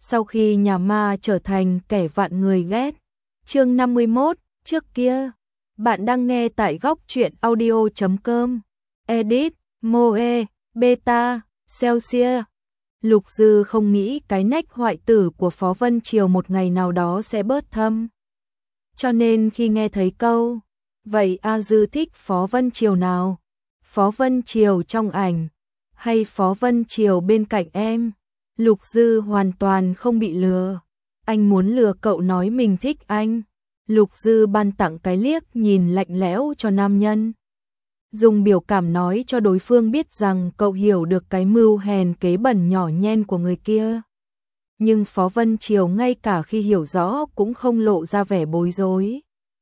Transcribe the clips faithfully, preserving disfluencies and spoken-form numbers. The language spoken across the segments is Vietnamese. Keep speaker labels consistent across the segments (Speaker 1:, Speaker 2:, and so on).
Speaker 1: sau khi nhà ma trở thành kẻ vạn người ghét. Chương năm mươi mốt, trước kia. Bạn đang nghe tại góc truyện audio chấm com. Edit, Moe, Beta, Celsius. Lục Dư không nghĩ cái nách hoại tử của Phó Vân Triều một ngày nào đó sẽ bớt thâm. Cho nên khi nghe thấy câu, vậy A Dư thích Phó Vân Triều nào? Phó Vân Triều trong ảnh, hay Phó Vân Triều bên cạnh em? Lục Dư hoàn toàn không bị lừa. Anh muốn lừa cậu nói mình thích anh. Lục Dư ban tặng cái liếc nhìn lạnh lẽo cho nam nhân. Dùng biểu cảm nói cho đối phương biết rằng cậu hiểu được cái mưu hèn kế bẩn nhỏ nhen của người kia. Nhưng Phó Vân Triều ngay cả khi hiểu rõ cũng không lộ ra vẻ bối rối.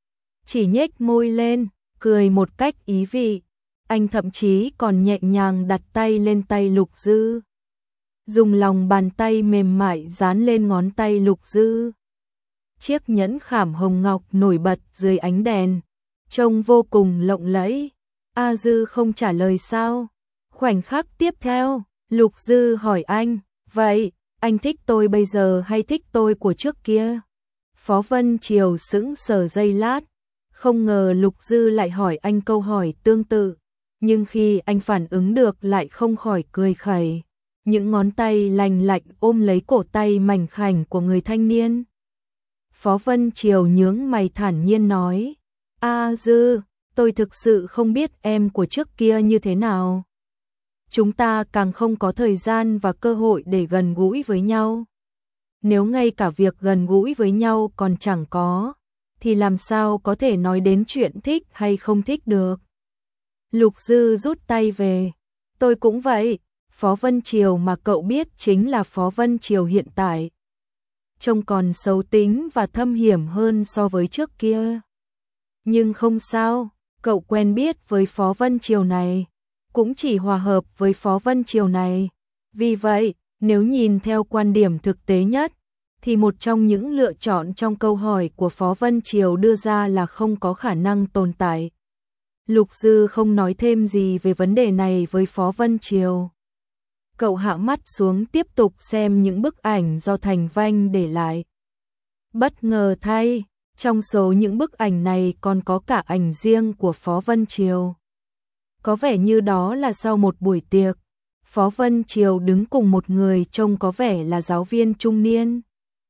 Speaker 1: Chỉ nhếch môi lên, cười một cách ý vị. Anh thậm chí còn nhẹ nhàng đặt tay lên tay Lục Dư. Dùng lòng bàn tay mềm mại dán lên ngón tay Lục Dư. Chiếc nhẫn khảm hồng ngọc nổi bật dưới ánh đèn, trông vô cùng lộng lẫy. A Dư không trả lời sao? Khoảnh khắc tiếp theo, Lục Dư hỏi anh, vậy, anh thích tôi bây giờ hay thích tôi của trước kia? Phó Vân Triều sững sờ giây lát, không ngờ Lục Dư lại hỏi anh câu hỏi tương tự, nhưng khi anh phản ứng được lại không khỏi cười khẩy. Những ngón tay lành lạnh ôm lấy cổ tay mảnh khảnh của người thanh niên. Phó Vân Triều nhướng mày thản nhiên nói, A Dư, tôi thực sự không biết em của trước kia như thế nào. Chúng ta càng không có thời gian và cơ hội để gần gũi với nhau. Nếu ngay cả việc gần gũi với nhau còn chẳng có, thì làm sao có thể nói đến chuyện thích hay không thích được. Lục Dư rút tay về, tôi cũng vậy. Phó Vân Triều mà cậu biết chính là Phó Vân Triều hiện tại. Trông còn xấu tính và thâm hiểm hơn so với trước kia. Nhưng không sao, cậu quen biết với Phó Vân Triều này, cũng chỉ hòa hợp với Phó Vân Triều này. Vì vậy, nếu nhìn theo quan điểm thực tế nhất, thì một trong những lựa chọn trong câu hỏi của Phó Vân Triều đưa ra là không có khả năng tồn tại. Lục Dư không nói thêm gì về vấn đề này với Phó Vân Triều. Cậu hạ mắt xuống tiếp tục xem những bức ảnh do Thành Vanh để lại. Bất ngờ thay, trong số những bức ảnh này còn có cả ảnh riêng của Phó Vân Triều. Có vẻ như đó là sau một buổi tiệc, Phó Vân Triều đứng cùng một người trông có vẻ là giáo viên trung niên.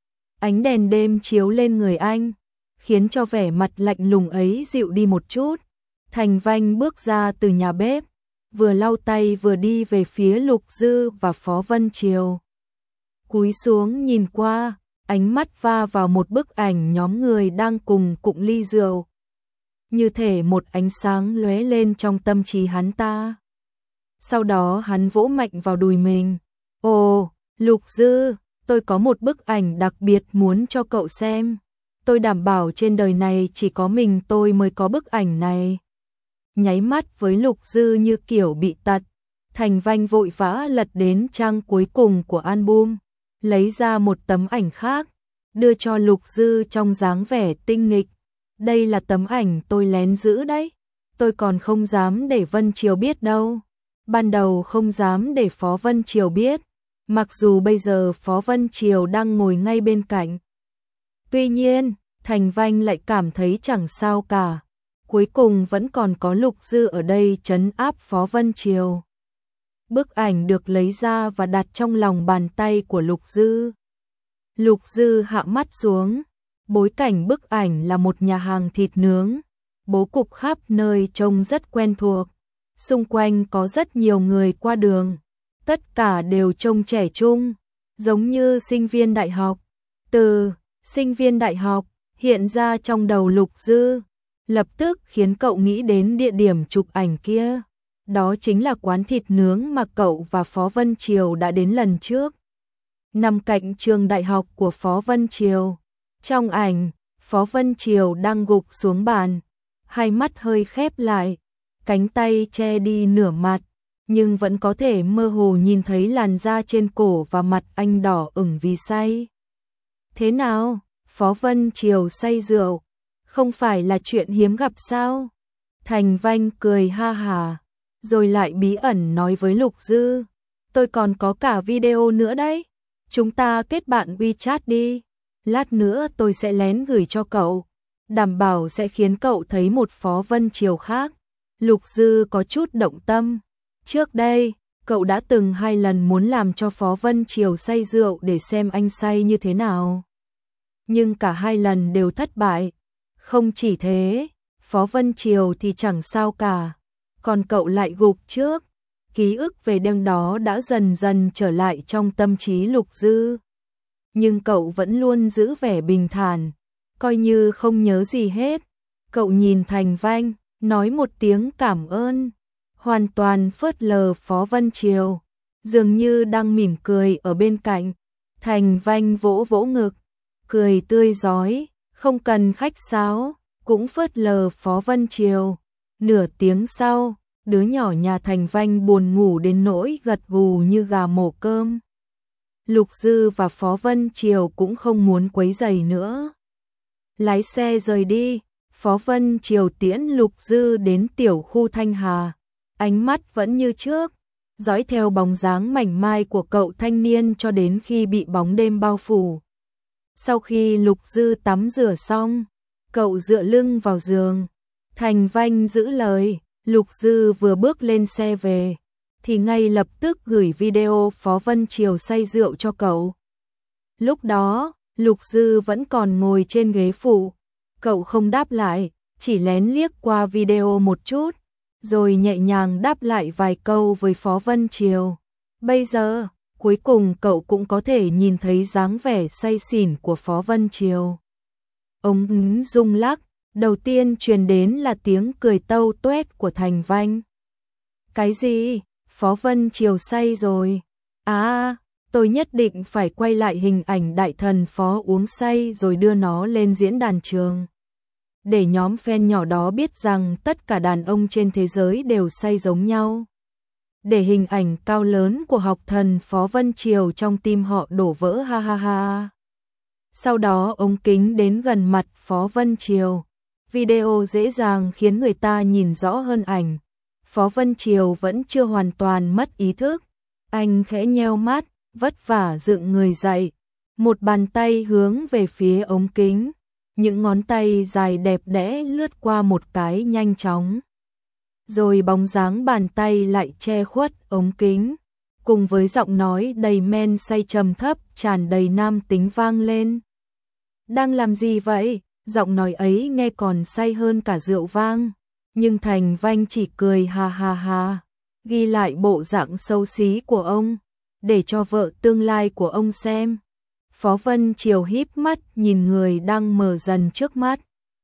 Speaker 1: Ánh đèn đêm chiếu lên người anh, khiến cho vẻ mặt lạnh lùng ấy dịu đi một chút. Thành Vanh bước ra từ nhà bếp, vừa lau tay vừa đi về phía Lục Dư và Phó Vân Triều. Cúi xuống nhìn qua, ánh mắt va vào một bức ảnh nhóm người đang cùng cụng ly rượu. Như thể một ánh sáng lóe lên trong tâm trí hắn ta. Sau đó hắn vỗ mạnh vào đùi mình. Ồ, Lục Dư, tôi có một bức ảnh đặc biệt muốn cho cậu xem. Tôi đảm bảo trên đời này chỉ có mình tôi mới có bức ảnh này. Nháy mắt với Lục Dư như kiểu bị tật, Thành Vanh vội vã lật đến trang cuối cùng của album, lấy ra một tấm ảnh khác, đưa cho Lục Dư trong dáng vẻ tinh nghịch. Đây là tấm ảnh tôi lén giữ đấy, tôi còn không dám để Vân Triều biết đâu. Ban đầu không dám để Phó Vân Triều biết, mặc dù bây giờ Phó Vân Triều đang ngồi ngay bên cạnh. Tuy nhiên, Thành Vanh lại cảm thấy chẳng sao cả. Cuối cùng vẫn còn có Lục Dư ở đây trấn áp Phó Vân Triều. Bức ảnh được lấy ra và đặt trong lòng bàn tay của Lục Dư. Lục Dư hạ mắt xuống. Bối cảnh bức ảnh là một nhà hàng thịt nướng. Bố cục khắp nơi trông rất quen thuộc. Xung quanh có rất nhiều người qua đường. Tất cả đều trông trẻ trung, giống như sinh viên đại học. Từ sinh viên đại học hiện ra trong đầu Lục Dư, lập tức khiến cậu nghĩ đến địa điểm chụp ảnh kia. Đó chính là quán thịt nướng mà cậu và Phó Vân Triều đã đến lần trước, nằm cạnh trường đại học của Phó Vân Triều. Trong ảnh, Phó Vân Triều đang gục xuống bàn, hai mắt hơi khép lại, cánh tay che đi nửa mặt, nhưng vẫn có thể mơ hồ nhìn thấy làn da trên cổ và mặt anh đỏ ửng vì say. Thế nào, Phó Vân Triều say rượu, không phải là chuyện hiếm gặp sao? Thành Vanh cười ha hà, rồi lại bí ẩn nói với Lục Dư, tôi còn có cả video nữa đấy. chúng ta kết bạn WeChat đi. Lát nữa tôi sẽ lén gửi cho cậu. Đảm bảo sẽ khiến cậu thấy một Phó Vân Triều khác. Lục Dư có chút động tâm. Trước đây, cậu đã từng hai lần muốn làm cho Phó Vân Triều say rượu để xem anh say như thế nào. Nhưng cả hai lần đều thất bại. Không chỉ thế, Phó Vân Triều thì chẳng sao cả. Còn cậu lại gục trước. Ký ức về đêm đó đã dần dần trở lại trong tâm trí Lục Dư. Nhưng cậu vẫn luôn giữ vẻ bình thản, coi như không nhớ gì hết. Cậu nhìn Thành Vanh, nói một tiếng cảm ơn, hoàn toàn phớt lờ Phó Vân Triều, dường như đang mỉm cười ở bên cạnh. Thành Vanh vỗ vỗ ngực, cười tươi rói, không cần khách sáo, cũng phớt lờ Phó Vân Triều. Nửa tiếng sau, đứa nhỏ nhà Thành Vanh buồn ngủ đến nỗi gật gù như gà mổ cơm. Lục Dư và Phó Vân Triều cũng không muốn quấy rầy nữa. Lái xe rời đi, Phó Vân Triều tiễn Lục Dư đến tiểu khu Thanh Hà. Ánh mắt vẫn như trước, dõi theo bóng dáng mảnh mai của cậu thanh niên cho đến khi bị bóng đêm bao phủ. Sau khi Lục Dư tắm rửa xong, cậu dựa lưng vào giường. Thành Vanh giữ lời, Lục Dư vừa bước lên xe về, thì ngay lập tức gửi video Phó Vân Triều say rượu cho cậu. Lúc đó, Lục Dư vẫn còn ngồi trên ghế phụ, cậu không đáp lại, chỉ lén liếc qua video một chút, rồi nhẹ nhàng đáp lại vài câu với Phó Vân Triều. Bây giờ, cuối cùng cậu cũng có thể nhìn thấy dáng vẻ say xỉn của Phó Vân Triều. Ông ngứng rung lắc, đầu tiên truyền đến là tiếng cười tâu tuét của Thành Vanh. Cái gì? Phó Vân Triều say rồi. À, tôi nhất định phải quay lại hình ảnh đại thần Phó uống say rồi đưa nó lên diễn đàn trường. Để nhóm fan nhỏ đó biết rằng tất cả đàn ông trên thế giới đều say giống nhau. Để hình ảnh cao lớn của học thần Phó Vân Triều trong tim họ đổ vỡ ha ha ha. Sau đó ống kính đến gần mặt Phó Vân Triều. Video dễ dàng khiến người ta nhìn rõ hơn ảnh. Phó Vân Triều vẫn chưa hoàn toàn mất ý thức. Anh khẽ nheo mắt, vất vả dựng người dậy. Một bàn tay hướng về phía ống kính. Những ngón tay dài đẹp đẽ lướt qua một cái nhanh chóng. Rồi bóng dáng bàn tay lại che khuất ống kính. Cùng với giọng nói đầy men say trầm thấp tràn đầy nam tính vang lên. Đang làm gì vậy? Giọng nói ấy nghe còn say hơn cả rượu vang. Nhưng Thành Vanh chỉ cười ha ha ha, ghi lại bộ dạng xấu xí của ông, để cho vợ tương lai của ông xem. Phó Vân Triều híp mắt nhìn người đang mờ dần trước mắt.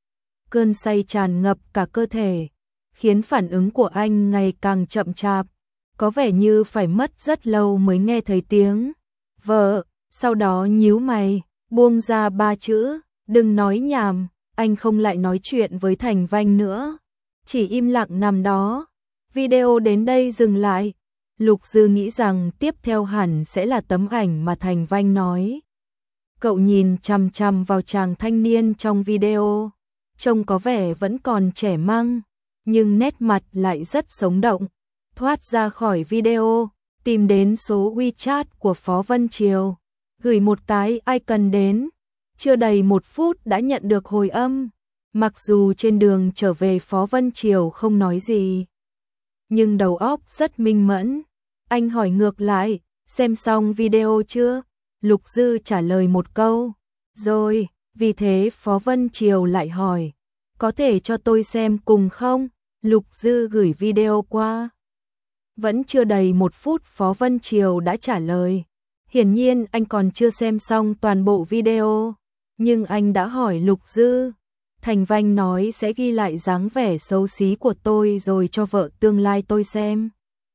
Speaker 1: Cơn say tràn ngập cả cơ thể, khiến phản ứng của anh ngày càng chậm chạp, có vẻ như phải mất rất lâu mới nghe thấy tiếng vợ, sau đó nhíu mày, buông ra ba chữ, đừng nói nhảm. Anh không lại nói chuyện với Thành Vanh nữa, chỉ im lặng nằm đó. Video đến đây dừng lại. Lục Dư nghĩ rằng tiếp theo hẳn sẽ là tấm ảnh mà Thành Vanh nói. Cậu nhìn chằm chằm vào chàng thanh niên trong video, trông có vẻ vẫn còn trẻ măng, nhưng nét mặt lại rất sống động. Thoát ra khỏi video, tìm đến số WeChat của Phó Vân Triều, gửi một cái icon đến. Chưa đầy một phút đã nhận được hồi âm. Mặc dù trên đường trở về Phó Vân Triều không nói gì, nhưng đầu óc rất minh mẫn. Anh hỏi ngược lại, xem xong video chưa? Lục Dư trả lời một câu, rồi. Vì thế Phó Vân Triều lại hỏi, có thể cho tôi xem cùng không? Lục Dư gửi video qua. Vẫn chưa đầy một phút Phó Vân Triều đã trả lời. Hiển nhiên anh còn chưa xem xong toàn bộ video, nhưng anh đã hỏi Lục Dư. Thành Vanh nói sẽ ghi lại dáng vẻ xấu xí của tôi rồi cho vợ tương lai tôi xem.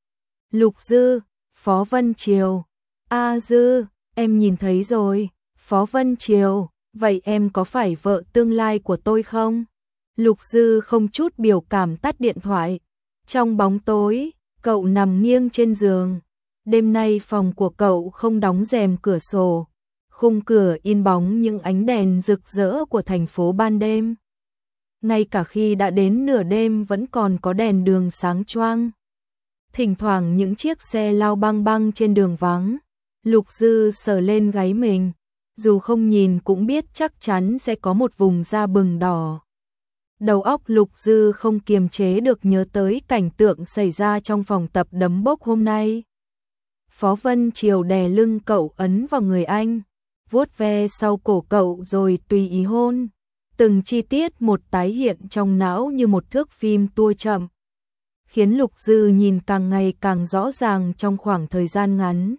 Speaker 1: Lục Dư, Phó Vân Triều. A Dư, em nhìn thấy rồi. Phó Vân Triều, vậy em có phải vợ tương lai của tôi không? Lục Dư không chút biểu cảm tắt điện thoại. Trong bóng tối, cậu nằm nghiêng trên giường. Đêm nay phòng của cậu không đóng rèm cửa sổ. Khung cửa in bóng những ánh đèn rực rỡ của thành phố ban đêm. Ngay cả khi đã đến nửa đêm vẫn còn có đèn đường sáng choang. Thỉnh thoảng những chiếc xe lao băng băng trên đường vắng. Lục Dư sờ lên gáy mình, dù không nhìn cũng biết chắc chắn sẽ có một vùng da bừng đỏ. Đầu óc Lục Dư không kiềm chế được nhớ tới cảnh tượng xảy ra trong phòng tập đấm bốc hôm nay. Phó Vân Triều đè lưng cậu ấn vào người anh, vuốt ve sau cổ cậu rồi tùy ý hôn. Từng chi tiết một tái hiện trong não như một thước phim tua chậm, khiến Lục Dư nhìn càng ngày càng rõ ràng trong khoảng thời gian ngắn.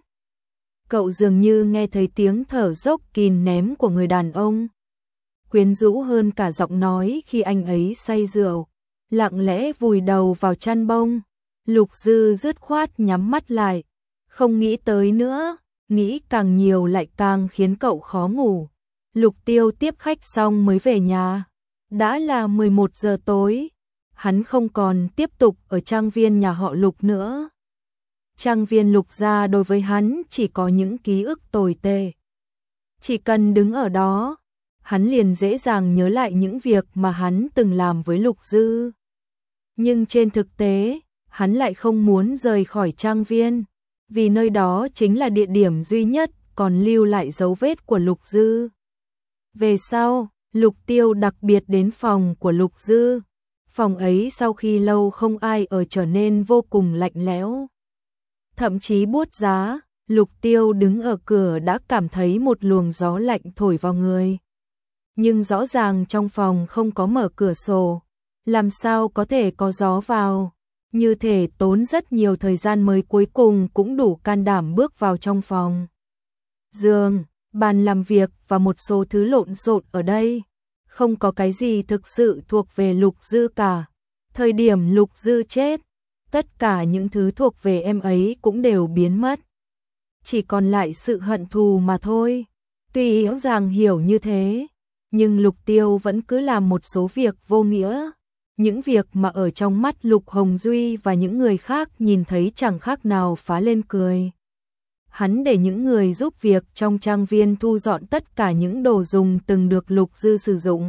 Speaker 1: Cậu dường như nghe thấy tiếng thở dốc kìm nén của người đàn ông, quyến rũ hơn cả giọng nói khi anh ấy say rượu, lặng lẽ vùi đầu vào chăn bông. Lục Dư dứt khoát nhắm mắt lại, không nghĩ tới nữa, nghĩ càng nhiều lại càng khiến cậu khó ngủ. Lục Tiêu tiếp khách xong mới về nhà, đã là mười một giờ tối, hắn không còn tiếp tục ở trang viên nhà họ Lục nữa. Trang viên Lục gia đối với hắn chỉ có những ký ức tồi tệ. Chỉ cần đứng ở đó, hắn liền dễ dàng nhớ lại những việc mà hắn từng làm với Lục Dư. Nhưng trên thực tế, hắn lại không muốn rời khỏi trang viên, vì nơi đó chính là địa điểm duy nhất còn lưu lại dấu vết của Lục Dư. Về sau, Lục Tiêu đặc biệt đến phòng của Lục Dư. Phòng ấy sau khi lâu không ai ở trở nên vô cùng lạnh lẽo, thậm chí buốt giá. Lục Tiêu đứng ở cửa đã cảm thấy một luồng gió lạnh thổi vào người. Nhưng rõ ràng trong phòng không có mở cửa sổ, làm sao có thể có gió vào, như thể tốn rất nhiều thời gian mới cuối cùng cũng đủ can đảm bước vào trong phòng. Giường, bàn làm việc và một số thứ lộn xộn ở đây, không có cái gì thực sự thuộc về Lục Dư cả. Thời điểm Lục Dư chết, tất cả những thứ thuộc về em ấy cũng đều biến mất, chỉ còn lại sự hận thù mà thôi. Tuy rõ ràng hiểu như thế, nhưng Lục Tiêu vẫn cứ làm một số việc vô nghĩa, những việc mà ở trong mắt Lục Hồng Duy và những người khác nhìn thấy chẳng khác nào phá lên cười. Hắn để những người giúp việc trong trang viên thu dọn tất cả những đồ dùng từng được Lục Dư sử dụng,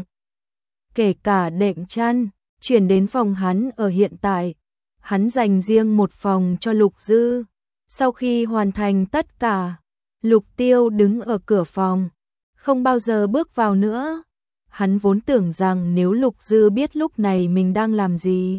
Speaker 1: kể cả đệm chăn, chuyển đến phòng hắn ở hiện tại. Hắn dành riêng một phòng cho Lục Dư. Sau khi hoàn thành tất cả, Lục Tiêu đứng ở cửa phòng, không bao giờ bước vào nữa. Hắn vốn tưởng rằng nếu Lục Dư biết lúc này mình đang làm gì,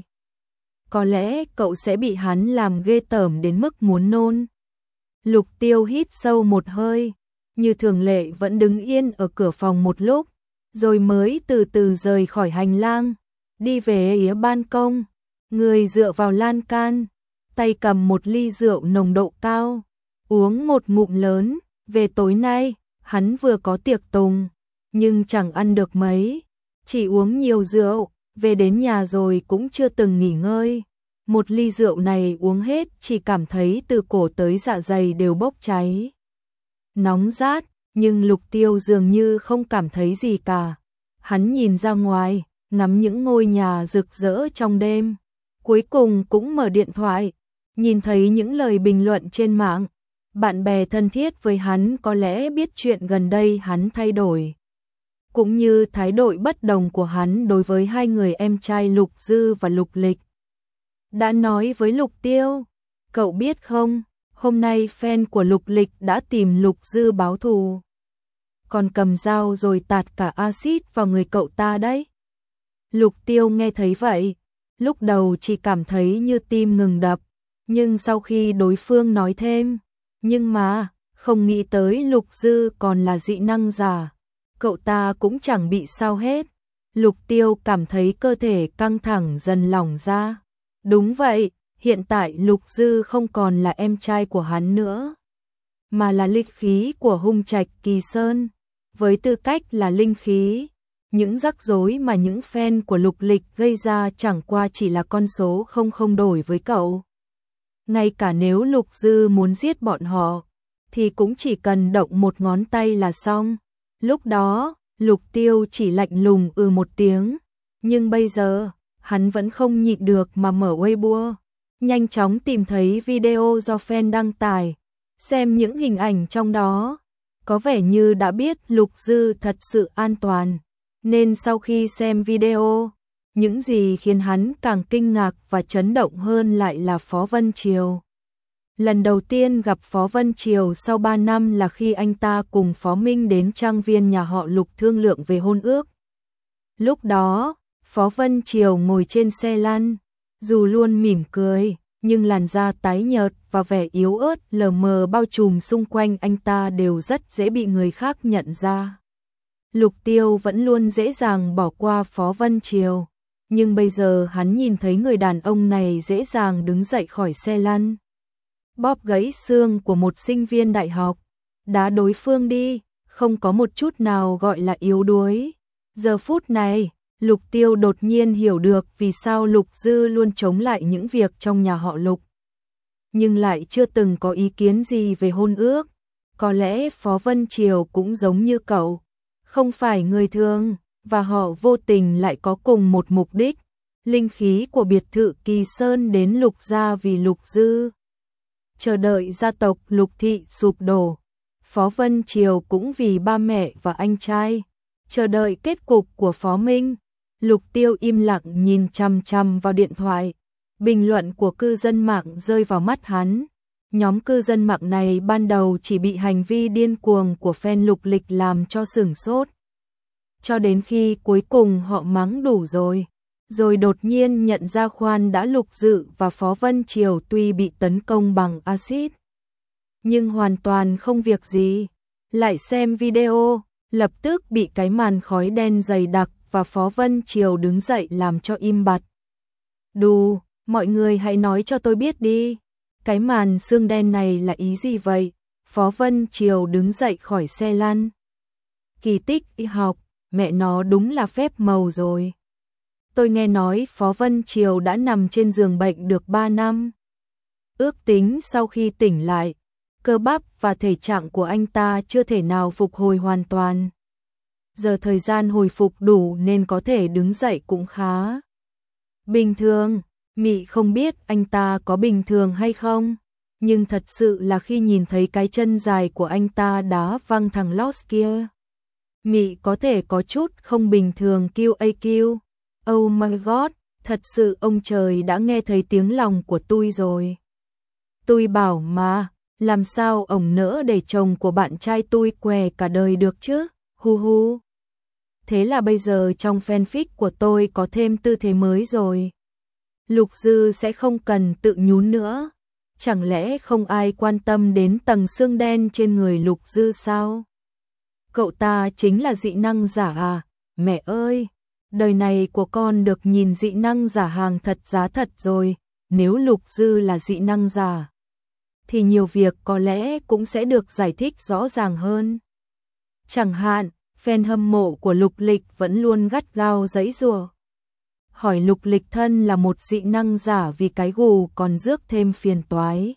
Speaker 1: có lẽ cậu sẽ bị hắn làm ghê tởm đến mức muốn nôn. Lục Tiêu hít sâu một hơi, như thường lệ vẫn đứng yên ở cửa phòng một lúc, rồi mới từ từ rời khỏi hành lang, đi về phía ban công, người dựa vào lan can, tay cầm một ly rượu nồng độ cao, uống một ngụm lớn. Về tối nay, hắn vừa có tiệc tùng, nhưng chẳng ăn được mấy, chỉ uống nhiều rượu, về đến nhà rồi cũng chưa từng nghỉ ngơi. Một ly rượu này uống hết chỉ cảm thấy từ cổ tới dạ dày đều bốc cháy, nóng rát, nhưng Lục Tiêu dường như không cảm thấy gì cả. Hắn nhìn ra ngoài, ngắm những ngôi nhà rực rỡ trong đêm, cuối cùng cũng mở điện thoại, nhìn thấy những lời bình luận trên mạng. Bạn bè thân thiết với hắn có lẽ biết chuyện gần đây hắn thay đổi, cũng như thái độ bất đồng của hắn đối với hai người em trai Lục Dư và Lục Lịch. Đã nói với Lục Tiêu, cậu biết không, hôm nay fan của Lục Lịch đã tìm Lục Dư báo thù, còn cầm dao rồi tạt cả axit vào người cậu ta đấy. Lục Tiêu nghe thấy vậy, lúc đầu chỉ cảm thấy như tim ngừng đập, nhưng sau khi đối phương nói thêm, nhưng mà, không nghĩ tới Lục Dư còn là dị năng giả, cậu ta cũng chẳng bị sao hết. Lục Tiêu cảm thấy cơ thể căng thẳng dần lỏng ra. Đúng vậy, hiện tại Lục Dư không còn là em trai của hắn nữa, mà là linh khí của Hung Trạch Kỳ Sơn. Với tư cách là linh khí, những rắc rối mà những fan của Lục Lịch gây ra chẳng qua chỉ là con số không không đổi với cậu. Ngay cả nếu Lục Dư muốn giết bọn họ, thì cũng chỉ cần động một ngón tay là xong. Lúc đó, Lục Tiêu chỉ lạnh lùng ừ một tiếng, nhưng bây giờ, hắn vẫn không nhịn được mà mở Weibo, nhanh chóng tìm thấy video do fan đăng tải, xem những hình ảnh trong đó. Có vẻ như đã biết Lục Dư thật sự an toàn, nên sau khi xem video, những gì khiến hắn càng kinh ngạc và chấn động hơn lại là Phó Vân Triều. Lần đầu tiên gặp Phó Vân Triều sau ba năm là khi anh ta cùng Phó Minh đến trang viên nhà họ Lục thương lượng về hôn ước. Lúc đó, Phó Vân Triều ngồi trên xe lăn, dù luôn mỉm cười, nhưng làn da tái nhợt và vẻ yếu ớt lờ mờ bao trùm xung quanh anh ta đều rất dễ bị người khác nhận ra. Lục Tiêu vẫn luôn dễ dàng bỏ qua Phó Vân Triều, nhưng bây giờ hắn nhìn thấy người đàn ông này dễ dàng đứng dậy khỏi xe lăn, bóp gãy xương của một sinh viên đại học, đá đối phương đi, không có một chút nào gọi là yếu đuối. Giờ phút này, Lục Tiêu đột nhiên hiểu được vì sao Lục Dư luôn chống lại những việc trong nhà họ Lục, nhưng lại chưa từng có ý kiến gì về hôn ước. Có lẽ Phó Vân Triều cũng giống như cậu, không phải người thường, và họ vô tình lại có cùng một mục đích. Linh khí của biệt thự Kỳ Sơn đến Lục gia vì Lục Dư. Chờ đợi gia tộc Lục thị sụp đổ. Phó Vân Triều cũng vì ba mẹ và anh trai. Chờ đợi kết cục của Phó Minh. Lục Tiêu im lặng nhìn chằm chằm vào điện thoại. Bình luận của cư dân mạng rơi vào mắt hắn. Nhóm cư dân mạng này ban đầu chỉ bị hành vi điên cuồng của fan Lục Lịch làm cho sửng sốt. Cho đến khi cuối cùng họ mắng đủ rồi. Rồi đột nhiên nhận ra khoan đã Lục Dự và Phó Vân Triều tuy bị tấn công bằng axit, nhưng hoàn toàn không việc gì. Lại xem video, lập tức bị cái màn khói đen dày đặc và Phó Vân Triều đứng dậy làm cho im bặt. Đù, mọi người hãy nói cho tôi biết đi. Cái màn xương đen này là ý gì vậy? Phó Vân Triều đứng dậy khỏi xe lăn. Kỳ tích y học, mẹ nó đúng là phép màu rồi. Tôi nghe nói Phó Vân Triều đã nằm trên giường bệnh được ba năm. Ước tính sau khi tỉnh lại, cơ bắp và thể trạng của anh ta chưa thể nào phục hồi hoàn toàn. Giờ thời gian hồi phục đủ nên có thể đứng dậy cũng khá bình thường. Mị không biết anh ta có bình thường hay không, nhưng thật sự là khi nhìn thấy cái chân dài của anh ta đá văng thằng Lost kia, Mị có thể có chút không bình thường. Q A Q. Oh my god, thật sự ông trời đã nghe thấy tiếng lòng của tôi rồi. Tôi bảo mà, làm sao ổng nỡ để chồng của bạn trai tôi què cả đời được chứ, hu hu. Thế là bây giờ trong fanfic của tôi có thêm tư thế mới rồi. Lục Dư sẽ không cần tự nhún nữa. Chẳng lẽ không ai quan tâm đến tầng xương đen trên người Lục Dư sao? Cậu ta chính là dị năng giả à? Mẹ ơi! Đời này của con được nhìn dị năng giả hàng thật giá thật rồi. Nếu Lục Dư là dị năng giả, thì nhiều việc có lẽ cũng sẽ được giải thích rõ ràng hơn. Chẳng hạn, fan hâm mộ của Lục Lịch vẫn luôn gắt gao giãy giụa, hỏi Lục Lịch thân là một dị năng giả vì cái gù còn rước thêm phiền toái.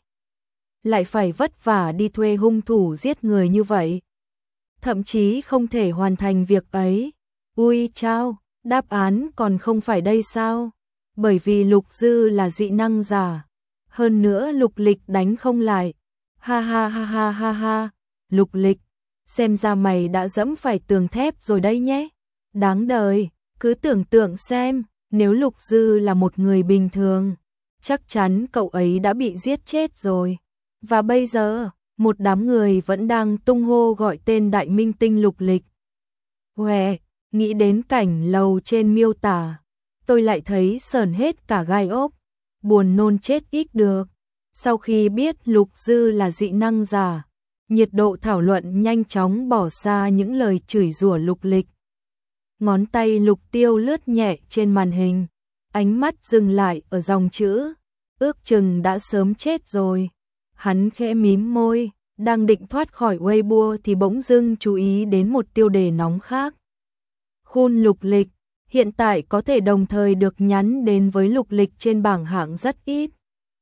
Speaker 1: Lại phải vất vả đi thuê hung thủ giết người như vậy. Thậm chí không thể hoàn thành việc ấy. Ui chao! Đáp án còn không phải đây sao? Bởi vì Lục Dư là dị năng giả. Hơn nữa Lục Lịch đánh không lại. Ha ha ha ha ha ha. Lục Lịch, xem ra mày đã dẫm phải tường thép rồi đấy nhé. Đáng đời, cứ tưởng tượng xem, nếu Lục Dư là một người bình thường, chắc chắn cậu ấy đã bị giết chết rồi. Và bây giờ, một đám người vẫn đang tung hô gọi tên đại minh tinh Lục Lịch. Huề! Nghĩ đến cảnh lầu trên miêu tả, tôi lại thấy sởn hết cả gai ốc, buồn nôn chết ít được. Sau khi biết Lục Dư là dị năng giả, nhiệt độ thảo luận nhanh chóng bỏ xa những lời chửi rủa Lục Lịch. Ngón tay Lục Tiêu lướt nhẹ trên màn hình, ánh mắt dừng lại ở dòng chữ, ước chừng đã sớm chết rồi. Hắn khẽ mím môi, đang định thoát khỏi Weibo thì bỗng dưng chú ý đến một tiêu đề nóng khác. Khun Lục Lịch, hiện tại có thể đồng thời được nhắn đến với Lục Lịch trên bảng hạng rất ít.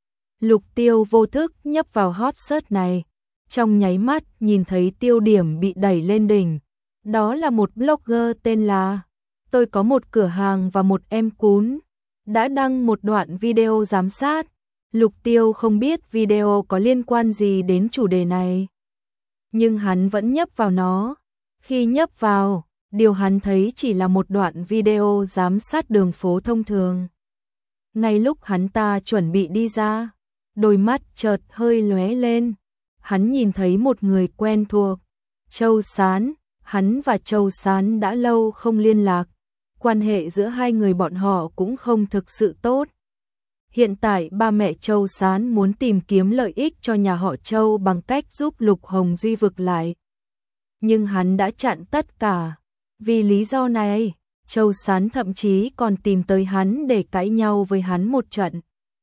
Speaker 1: Lục Tiêu vô thức nhấp vào hot search này, trong nháy mắt nhìn thấy tiêu điểm bị đẩy lên đỉnh. Đó là một blogger tên là Tôi có một cửa hàng và một em cún, đã đăng một đoạn video giám sát. Lục Tiêu không biết video có liên quan gì đến chủ đề này, nhưng hắn vẫn nhấp vào nó. Khi nhấp vào, điều hắn thấy chỉ là một đoạn video giám sát đường phố thông thường. Ngay lúc hắn ta chuẩn bị đi ra, đôi mắt chợt hơi lóe lên. Hắn nhìn thấy một người quen thuộc, Châu Sán. Hắn và Châu Sán đã lâu không liên lạc, quan hệ giữa hai người bọn họ cũng không thực sự tốt. Hiện tại ba mẹ Châu Sán muốn tìm kiếm lợi ích cho nhà họ Châu bằng cách giúp Lục Hồng Duy vực lại. Nhưng hắn đã chặn tất cả. Vì lý do này, Châu Sán thậm chí còn tìm tới hắn để cãi nhau với hắn một trận.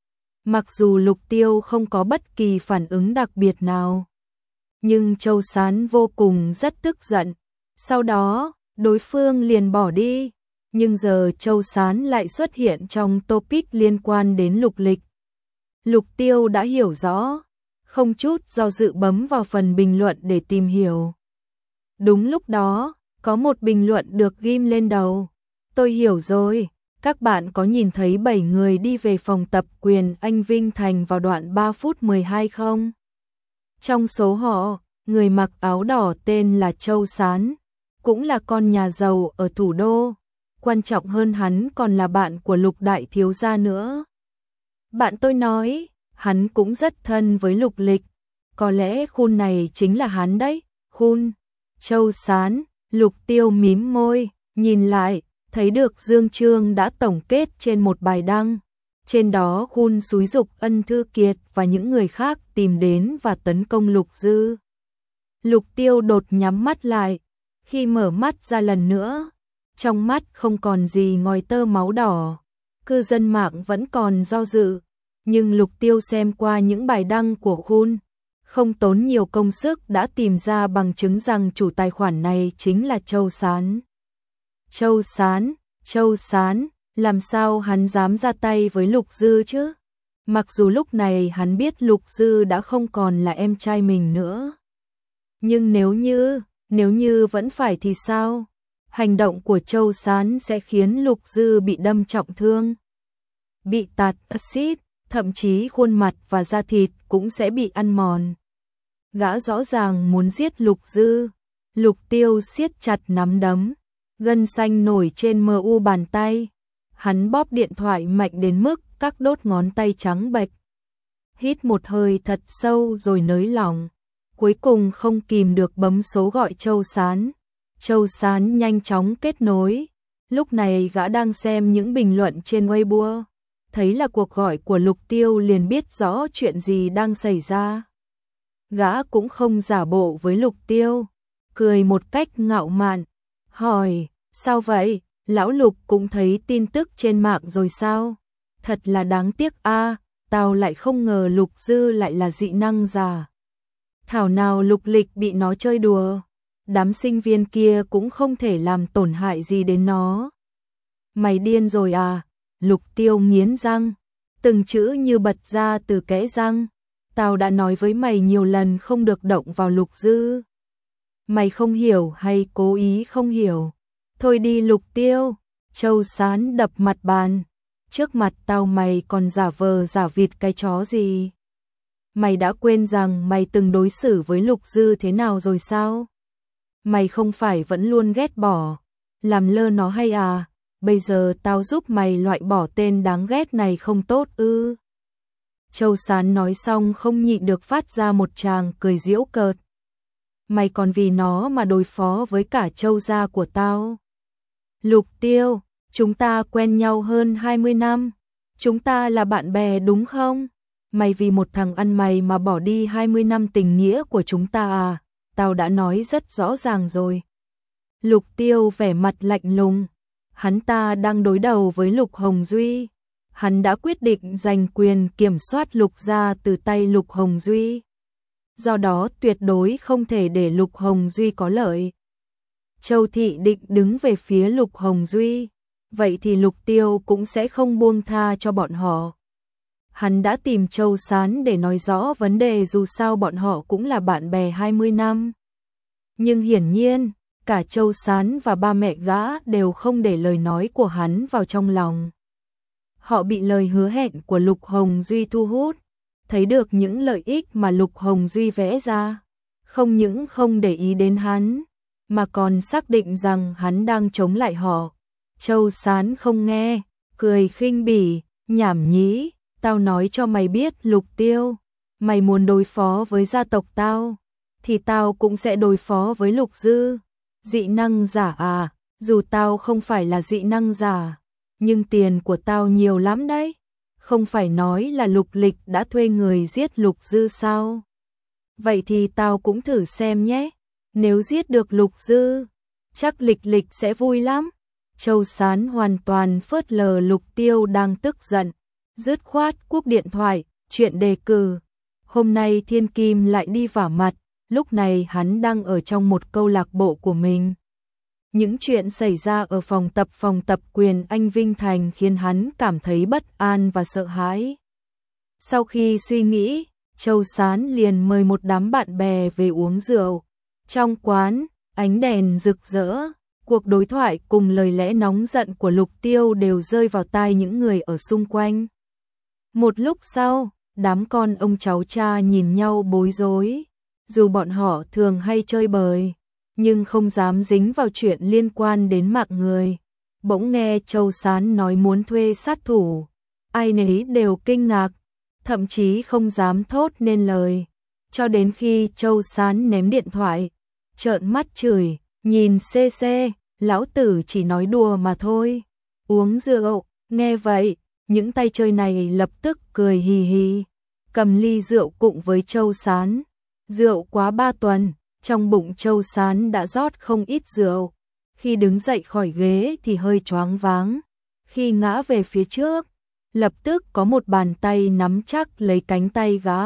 Speaker 1: Mặc dù Lục Tiêu không có bất kỳ phản ứng đặc biệt nào, nhưng Châu Sán vô cùng rất tức giận. Sau đó, đối phương liền bỏ đi. Nhưng giờ Châu Sán lại xuất hiện trong topic liên quan đến Lục Lịch. Lục Tiêu đã hiểu rõ, không chút do dự bấm vào phần bình luận để tìm hiểu. Đúng lúc đó, có một bình luận được ghim lên đầu. Tôi hiểu rồi, các bạn có nhìn thấy bảy người đi về phòng tập quyền Anh Vinh Thành vào đoạn ba phút mười hai không? Trong số họ, người mặc áo đỏ tên là Châu Sán, cũng là con nhà giàu ở thủ đô. Quan trọng hơn hắn còn là bạn của Lục đại thiếu gia nữa. Bạn tôi nói, hắn cũng rất thân với Lục Lịch. Có lẽ Khun này chính là hắn đấy. Khun, Châu Sán. Lục Tiêu mím môi, nhìn lại, thấy được Dương Trương đã tổng kết trên một bài đăng. Trên đó Khun xúi giục Ân Thư Kiệt và những người khác tìm đến và tấn công Lục Dư. Lục Tiêu đột nhắm mắt lại, khi mở mắt ra lần nữa, trong mắt không còn gì ngoài tơ máu đỏ. Cư dân mạng vẫn còn do dự, nhưng Lục Tiêu xem qua những bài đăng của Khun, không tốn nhiều công sức đã tìm ra bằng chứng rằng chủ tài khoản này chính là Châu Sán. Châu Sán, Châu Sán, làm sao hắn dám ra tay với Lục Dư chứ? Mặc dù lúc này hắn biết Lục Dư đã không còn là em trai mình nữa. Nhưng nếu như, nếu như vẫn phải thì sao? Hành động của Châu Sán sẽ khiến Lục Dư bị đâm trọng thương, bị tạt axit, thậm chí khuôn mặt và da thịt cũng sẽ bị ăn mòn. Gã rõ ràng muốn giết Lục Dư. Lục Tiêu siết chặt nắm đấm, gân xanh nổi trên mờ u bàn tay. Hắn bóp điện thoại mạnh đến mức các đốt ngón tay trắng bệch. Hít một hơi thật sâu rồi nới lỏng, cuối cùng không kìm được bấm số gọi Châu Sán. Châu Sán nhanh chóng kết nối. Lúc này gã đang xem những bình luận trên Weibo, thấy là cuộc gọi của Lục Tiêu liền biết rõ chuyện gì đang xảy ra. Gã cũng không giả bộ với Lục Tiêu, cười một cách ngạo mạn, hỏi, sao vậy, lão Lục cũng thấy tin tức trên mạng rồi sao? Thật là đáng tiếc a, tao lại không ngờ Lục Dư lại là dị năng giả. Thảo nào Lục Lịch bị nó chơi đùa, đám sinh viên kia cũng không thể làm tổn hại gì đến nó. Mày điên rồi à? Lục Tiêu nghiến răng, từng chữ như bật ra từ kẽ răng. Tao đã nói với mày nhiều lần không được động vào Lục Dư. Mày không hiểu hay cố ý không hiểu? Thôi đi Lục Tiêu. Châu Sán đập mặt bàn. Trước mặt tao mày còn giả vờ giả vịt cái chó gì? Mày đã quên rằng mày từng đối xử với Lục Dư thế nào rồi sao? Mày không phải vẫn luôn ghét bỏ, làm lơ nó hay à? Bây giờ tao giúp mày loại bỏ tên đáng ghét này không tốt ư? Châu Sán nói xong không nhịn được phát ra một tràng cười giễu cợt. Mày còn vì nó mà đối phó với cả Châu gia của tao. Lục Tiêu, chúng ta quen nhau hơn hai mươi năm. Chúng ta là bạn bè đúng không? Mày vì một thằng ăn mày mà bỏ đi hai mươi năm tình nghĩa của chúng ta à? Tao đã nói rất rõ ràng rồi. Lục Tiêu vẻ mặt lạnh lùng. Hắn ta đang đối đầu với Lục Hồng Duy. Hắn đã quyết định giành quyền kiểm soát Lục gia từ tay Lục Hồng Duy. Do đó tuyệt đối không thể để Lục Hồng Duy có lợi. Châu Thị định đứng về phía Lục Hồng Duy, vậy thì Lục Tiêu cũng sẽ không buông tha cho bọn họ. Hắn đã tìm Châu Sán để nói rõ vấn đề, dù sao bọn họ cũng là bạn bè hai mươi năm. Nhưng hiển nhiên, cả Châu Sán và ba mẹ gã đều không để lời nói của hắn vào trong lòng. Họ bị lời hứa hẹn của Lục Hồng Duy thu hút, thấy được những lợi ích mà Lục Hồng Duy vẽ ra, không những không để ý đến hắn, mà còn xác định rằng hắn đang chống lại họ. Châu Sán không nghe, cười khinh bỉ, nhảm nhí, tao nói cho mày biết Lục Tiêu, mày muốn đối phó với gia tộc tao, thì tao cũng sẽ đối phó với Lục Dư. Dị năng giả à, dù tao không phải là dị năng giả, nhưng tiền của tao nhiều lắm đấy. Không phải nói là Lục Lịch đã thuê người giết Lục Dư sao? Vậy thì tao cũng thử xem nhé. Nếu giết được Lục Dư, chắc Lịch Lịch sẽ vui lắm. Châu Sán hoàn toàn phớt lờ Lục Tiêu đang tức giận, dứt khoát cúp điện thoại, chuyện đề cử. Hôm nay Thiên Kim lại đi vả mặt, lúc này hắn đang ở trong một câu lạc bộ của mình. Những chuyện xảy ra ở phòng tập phòng tập quyền Anh Vinh Thành khiến hắn cảm thấy bất an và sợ hãi. Sau khi suy nghĩ, Châu Sán liền mời một đám bạn bè về uống rượu. Trong quán, ánh đèn rực rỡ, cuộc đối thoại cùng lời lẽ nóng giận của Lục Tiêu đều rơi vào tai những người ở xung quanh. Một lúc sau, đám con ông cháu cha nhìn nhau bối rối. Dù bọn họ thường hay chơi bời, nhưng không dám dính vào chuyện liên quan đến mạng người. Bỗng nghe Châu Sán nói muốn thuê sát thủ, ai nấy đều kinh ngạc, thậm chí không dám thốt nên lời. Cho đến khi Châu Sán ném điện thoại, trợn mắt chửi, nhìn xê xê, lão tử chỉ nói đùa mà thôi. Uống rượu, nghe vậy, những tay chơi này lập tức cười hì hì, cầm ly rượu cùng với Châu Sán. Rượu quá ba tuần, trong bụng Châu Sán đã rót không ít rượu. Khi đứng dậy khỏi ghế thì hơi choáng váng. Khi ngã về phía trước, lập tức có một bàn tay nắm chắc lấy cánh tay gã.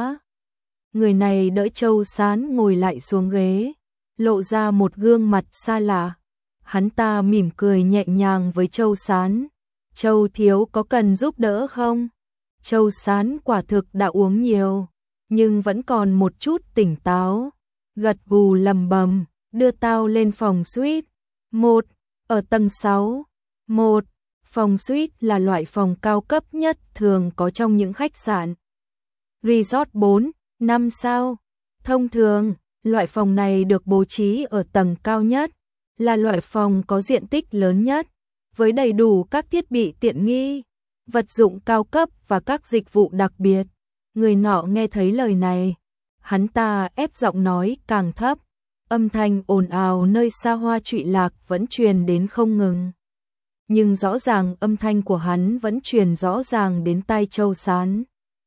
Speaker 1: Người này đỡ Châu Sán ngồi lại xuống ghế, lộ ra một gương mặt xa lạ. Hắn ta mỉm cười nhẹ nhàng với Châu Sán. Châu thiếu có cần giúp đỡ không? Châu Sán quả thực đã uống nhiều, nhưng vẫn còn một chút tỉnh táo. Gật gù lầm bầm, đưa tao lên phòng suite. Một, ở tầng sáu. Một, phòng suite là loại phòng cao cấp nhất thường có trong những khách sạn. Resort bốn, năm sao. Thông thường, loại phòng này được bố trí ở tầng cao nhất, là loại phòng có diện tích lớn nhất, với đầy đủ các thiết bị tiện nghi, vật dụng cao cấp và các dịch vụ đặc biệt. Người nọ nghe thấy lời này, hắn ta ép giọng nói càng thấp, âm thanh ồn ào nơi xa hoa trụy lạc vẫn truyền đến không ngừng. Nhưng rõ ràng âm thanh của hắn vẫn truyền rõ ràng đến tai Châu Sán.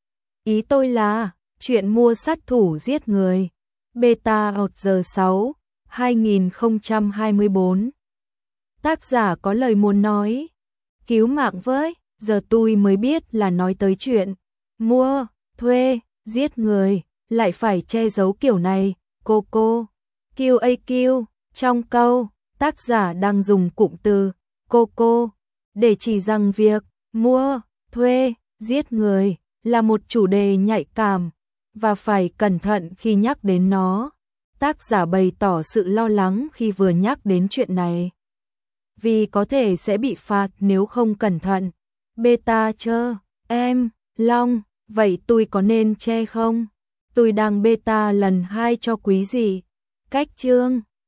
Speaker 1: Ý tôi là, chuyện mua sát thủ giết người. Beta một giờ sáu, hai nghìn không trăm hai mươi bốn. Tác giả có lời muốn nói. Cứu mạng với, giờ tôi mới biết là nói tới chuyện mua, thuê, giết người, lại phải che giấu kiểu này. Cô cô, Q A Q, trong câu, tác giả đang dùng cụm từ cô cô để chỉ rằng việc mua, thuê, giết người là một chủ đề nhạy cảm và phải cẩn thận khi nhắc đến nó. Tác giả bày tỏ sự lo lắng khi vừa nhắc đến chuyện này, vì có thể sẽ bị phạt nếu không cẩn thận. Beta chơ, em, Long, vậy tôi có nên che không? Tôi đang beta lần hai cho quý gì? Cách chương